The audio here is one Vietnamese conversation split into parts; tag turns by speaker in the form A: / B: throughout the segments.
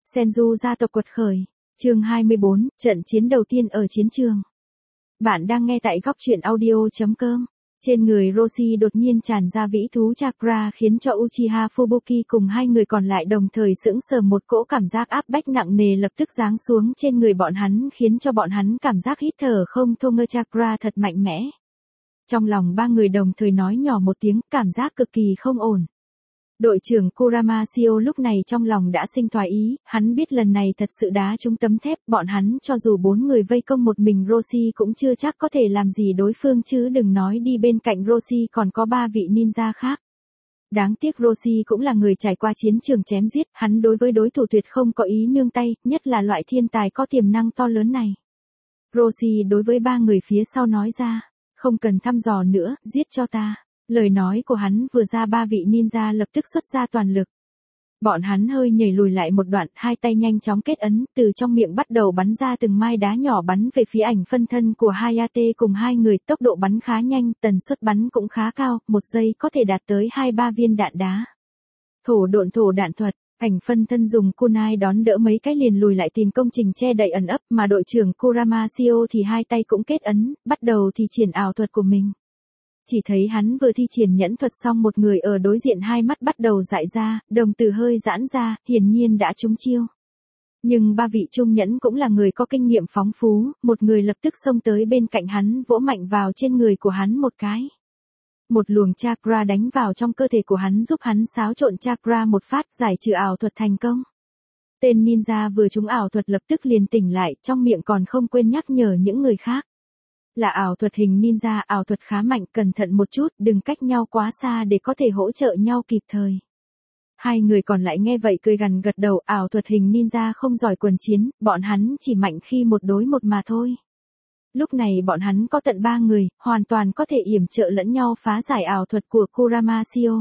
A: Senju gia tộc quật khởi. Chương 24, trận chiến đầu tiên ở chiến trường. Bạn đang nghe tại góc truyện audio.com. Trên người Roshi đột nhiên tràn ra vĩ thú chakra khiến cho Uchiha Fubuki cùng hai người còn lại đồng thời sững sờ, một cỗ cảm giác áp bách nặng nề lập tức giáng xuống trên người bọn hắn khiến cho bọn hắn cảm giác hít thở không thông. Chakra thật mạnh mẽ. Trong lòng ba người đồng thời nói nhỏ một tiếng, cảm giác cực kỳ không ổn. Đội trưởng Kurama Shio lúc này trong lòng đã sinh thoái ý, hắn biết lần này thật sự đá trúng tấm thép, bọn hắn cho dù 4 người vây công một mình Roshi cũng chưa chắc có thể làm gì đối phương, chứ đừng nói đi bên cạnh Roshi còn có 3 vị ninja khác. Đáng tiếc Roshi cũng là người trải qua chiến trường chém giết, hắn đối với đối thủ tuyệt không có ý nương tay, nhất là loại thiên tài có tiềm năng to lớn này. Roshi đối với 3 người phía sau nói ra, không cần thăm dò nữa, giết cho ta. Lời nói của hắn vừa ra, 3 vị ninja lập tức xuất ra toàn lực. Bọn hắn hơi nhảy lùi lại một đoạn, hai tay nhanh chóng kết ấn, từ trong miệng bắt đầu bắn ra từng mai đá nhỏ bắn về phía ảnh phân thân của Hayate cùng hai người, tốc độ bắn khá nhanh, tần suất bắn cũng khá cao, 1 giây có thể đạt tới 2-3 viên đạn đá. Thổ đạn thuật. Ảnh phân thân dùng kunai đón đỡ mấy cái liền lùi lại tìm công trình che đậy ẩn ấp, mà đội trưởng Kurama Shio thì hai tay cũng kết ấn, bắt đầu thi triển ảo thuật của mình. Chỉ thấy hắn vừa thi triển nhẫn thuật xong, một người ở đối diện hai mắt bắt đầu dại ra, đồng tử hơi giãn ra, hiển nhiên đã trúng chiêu. Nhưng 3 vị trung nhẫn cũng là người có kinh nghiệm phóng phú, một người lập tức xông tới bên cạnh hắn, vỗ mạnh vào trên người của hắn một cái. Một luồng chakra đánh vào trong cơ thể của hắn giúp hắn xáo trộn chakra một phát, giải trừ ảo thuật thành công. Tên ninja vừa trúng ảo thuật lập tức liền tỉnh lại, trong miệng còn không quên nhắc nhở những người khác. Là ảo thuật hình ninja, ảo thuật khá mạnh, cẩn thận một chút, đừng cách nhau quá xa để có thể hỗ trợ nhau kịp thời. Hai người còn lại nghe vậy cười gằn gật đầu, ảo thuật hình ninja không giỏi quần chiến, bọn hắn chỉ mạnh khi một đối một mà thôi. Lúc này bọn hắn có tận 3 người, hoàn toàn có thể yểm trợ lẫn nhau phá giải ảo thuật của Kurama Shio.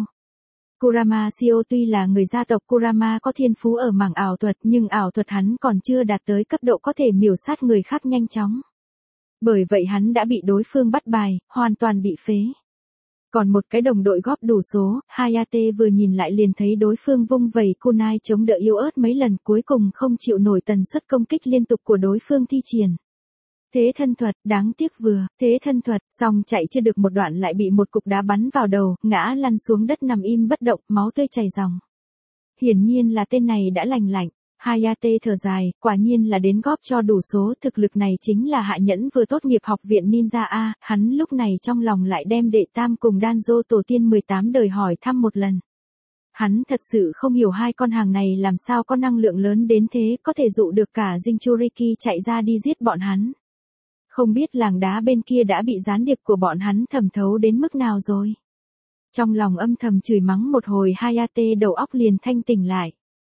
A: Kurama Shio tuy là người gia tộc Kurama có thiên phú ở mảng ảo thuật, nhưng ảo thuật hắn còn chưa đạt tới cấp độ có thể miểu sát người khác nhanh chóng. Bởi vậy hắn đã bị đối phương bắt bài, hoàn toàn bị phế. Còn một cái đồng đội góp đủ số, Hayate vừa nhìn lại liền thấy đối phương vung vẩy kunai chống đỡ yếu ớt mấy lần, cuối cùng không chịu nổi tần suất công kích liên tục của đối phương thi triển. Thế thân thuật, đáng tiếc vừa, thế thân thuật, xong chạy chưa được một đoạn lại bị một cục đá bắn vào đầu, ngã lăn xuống đất nằm im bất động, máu tươi chảy ròng. Hiển nhiên là tên này đã lành lạnh. Hayate thở dài, quả nhiên là đến góp cho đủ số, thực lực này chính là hạ nhẫn vừa tốt nghiệp học viện ninja A, hắn lúc này trong lòng lại đem đệ tam cùng Danzo tổ tiên 18 đời hỏi thăm một lần. Hắn thật sự không hiểu hai con hàng này làm sao có năng lượng lớn đến thế, có thể dụ được cả Jinchuriki chạy ra đi giết bọn hắn. Không biết làng đá bên kia đã bị gián điệp của bọn hắn thẩm thấu đến mức nào rồi. Trong lòng âm thầm chửi mắng một hồi, Hayate đầu óc liền thanh tỉnh lại.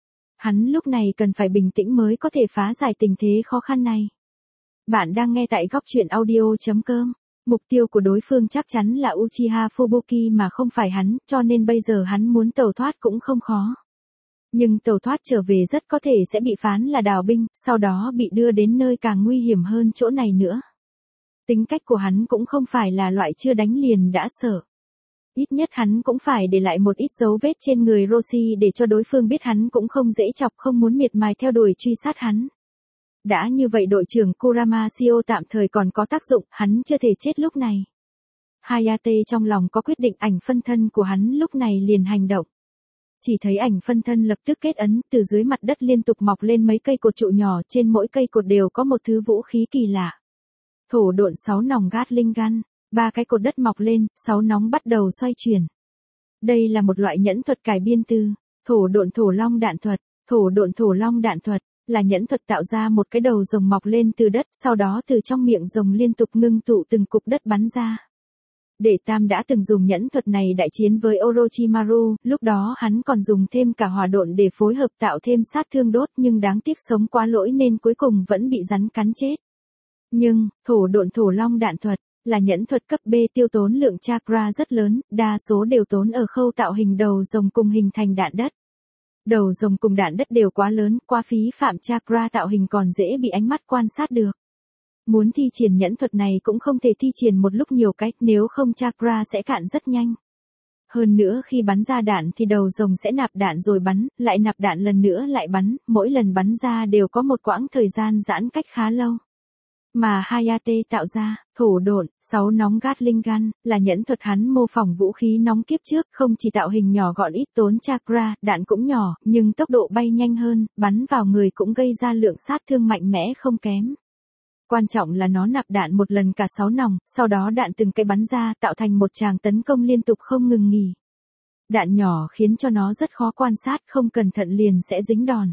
A: Hắn lúc này cần phải bình tĩnh mới có thể phá giải tình thế khó khăn này. Bạn đang nghe tại góc truyện audio.com. Mục tiêu của đối phương chắc chắn là Uchiha Fubuki mà không phải hắn, cho nên bây giờ hắn muốn tẩu thoát cũng không khó. Nhưng tẩu thoát trở về rất có thể sẽ bị phán là đào binh, sau đó bị đưa đến nơi càng nguy hiểm hơn chỗ này nữa. Tính cách của hắn cũng không phải là loại chưa đánh liền đã sợ. Ít nhất hắn cũng phải để lại một ít dấu vết trên người Roshi để cho đối phương biết hắn cũng không dễ chọc, không muốn miệt mài theo đuổi truy sát hắn. Đã như vậy đội trưởng Kurama Shio tạm thời còn có tác dụng, hắn chưa thể chết lúc này. Hayate trong lòng có quyết định, ảnh phân thân của hắn lúc này liền hành động. Chỉ thấy ảnh phân thân lập tức kết ấn, từ dưới mặt đất liên tục mọc lên mấy cây cột trụ nhỏ, trên mỗi cây cột đều có một thứ vũ khí kỳ lạ. Thổ độn 6 nòng Gatling gun. 3 cái cột đất mọc lên, 6 nóng bắt đầu xoay chuyển. Đây là một loại nhẫn thuật cải biên từ thổ độn thổ long đạn thuật. Thổ độn thổ long đạn thuật là nhẫn thuật tạo ra một cái đầu rồng mọc lên từ đất, sau đó từ trong miệng rồng liên tục ngưng tụ từng cục đất bắn ra. Đệ tam đã từng dùng nhẫn thuật này đại chiến với Orochimaru, lúc đó hắn còn dùng thêm cả hỏa độn để phối hợp tạo thêm sát thương đốt, nhưng đáng tiếc sống quá lỗi nên cuối cùng vẫn bị rắn cắn chết. Nhưng, thổ độn thổ long đạn thuật là nhẫn thuật cấp B, tiêu tốn lượng chakra rất lớn, đa số đều tốn ở khâu tạo hình đầu rồng cùng hình thành đạn đất. Đầu rồng cùng đạn đất đều quá lớn, quá phí phạm, chakra tạo hình còn dễ bị ánh mắt quan sát được. Muốn thi triển nhẫn thuật này cũng không thể thi triển một lúc nhiều cách, nếu không chakra sẽ cạn rất nhanh. Hơn nữa khi bắn ra đạn thì đầu rồng sẽ nạp đạn rồi bắn, lại nạp đạn lần nữa lại bắn, mỗi lần bắn ra đều có một quãng thời gian giãn cách khá lâu. Mà Hayate tạo ra, thổ độn, 6 nóng Gatling gun, là nhẫn thuật hắn mô phỏng vũ khí nóng kiếp trước, không chỉ tạo hình nhỏ gọn ít tốn chakra, đạn cũng nhỏ, nhưng tốc độ bay nhanh hơn, bắn vào người cũng gây ra lượng sát thương mạnh mẽ không kém. Quan trọng là nó nạp đạn một lần cả 6 nòng, sau đó đạn từng cái bắn ra tạo thành một tràng tấn công liên tục không ngừng nghỉ. Đạn nhỏ khiến cho nó rất khó quan sát, không cẩn thận liền sẽ dính đòn.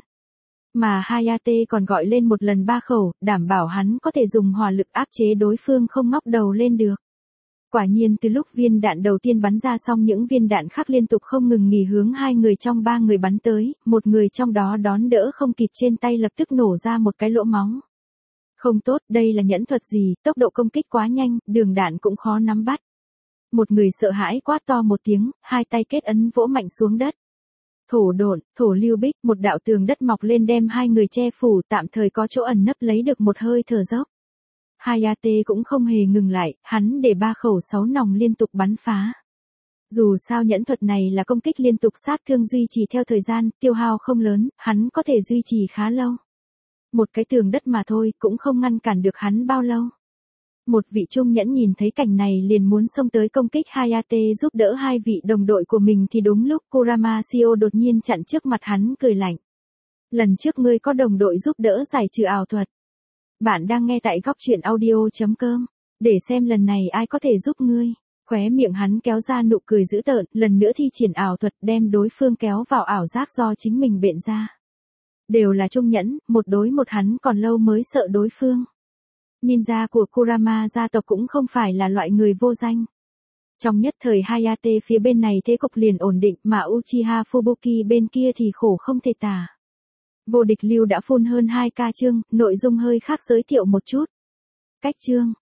A: Mà Hayate còn gọi lên một lần 3 khẩu, đảm bảo hắn có thể dùng hỏa lực áp chế đối phương không ngóc đầu lên được. Quả nhiên từ lúc viên đạn đầu tiên bắn ra xong những viên đạn khác liên tục không ngừng nghỉ hướng 2 người trong 3 người bắn tới, một người trong đó đón đỡ không kịp trên tay lập tức nổ ra một cái lỗ máu. Không tốt, đây là nhẫn thuật gì, tốc độ công kích quá nhanh, đường đạn cũng khó nắm bắt. Một người sợ hãi quát to một tiếng, hai tay kết ấn vỗ mạnh xuống đất. Thổ độn, thổ lưu bích, một đạo tường đất mọc lên đem hai người che phủ, tạm thời có chỗ ẩn nấp lấy được một hơi thở dốc. Hayate cũng không hề ngừng lại, hắn để 3 khẩu 6 nòng liên tục bắn phá. Dù sao nhẫn thuật này là công kích liên tục sát thương duy trì theo thời gian, tiêu hao không lớn, hắn có thể duy trì khá lâu. Một cái tường đất mà thôi cũng không ngăn cản được hắn bao lâu. Một vị trung nhẫn nhìn thấy cảnh này liền muốn xông tới công kích Hayate giúp đỡ hai vị đồng đội của mình thì đúng lúc Kurama Shio đột nhiên chặn trước mặt hắn cười lạnh. Lần trước ngươi có đồng đội giúp đỡ giải trừ ảo thuật. Bạn đang nghe tại góc truyện audio.com. Để xem lần này ai có thể giúp ngươi. Khóe miệng hắn kéo ra nụ cười dữ tợn, lần nữa thi triển ảo thuật đem đối phương kéo vào ảo giác do chính mình biện ra. Đều là trung nhẫn, một đối một hắn còn lâu mới sợ đối phương. Ninja của Kurama gia tộc cũng không phải là loại người vô danh. Trong nhất thời Hayate phía bên này thế cục liền ổn định mà Uchiha Fubuki bên kia thì khổ không thể tả. Vô địch lưu đã phun hơn 2k chương, nội dung hơi khác giới thiệu một chút. Cách chương.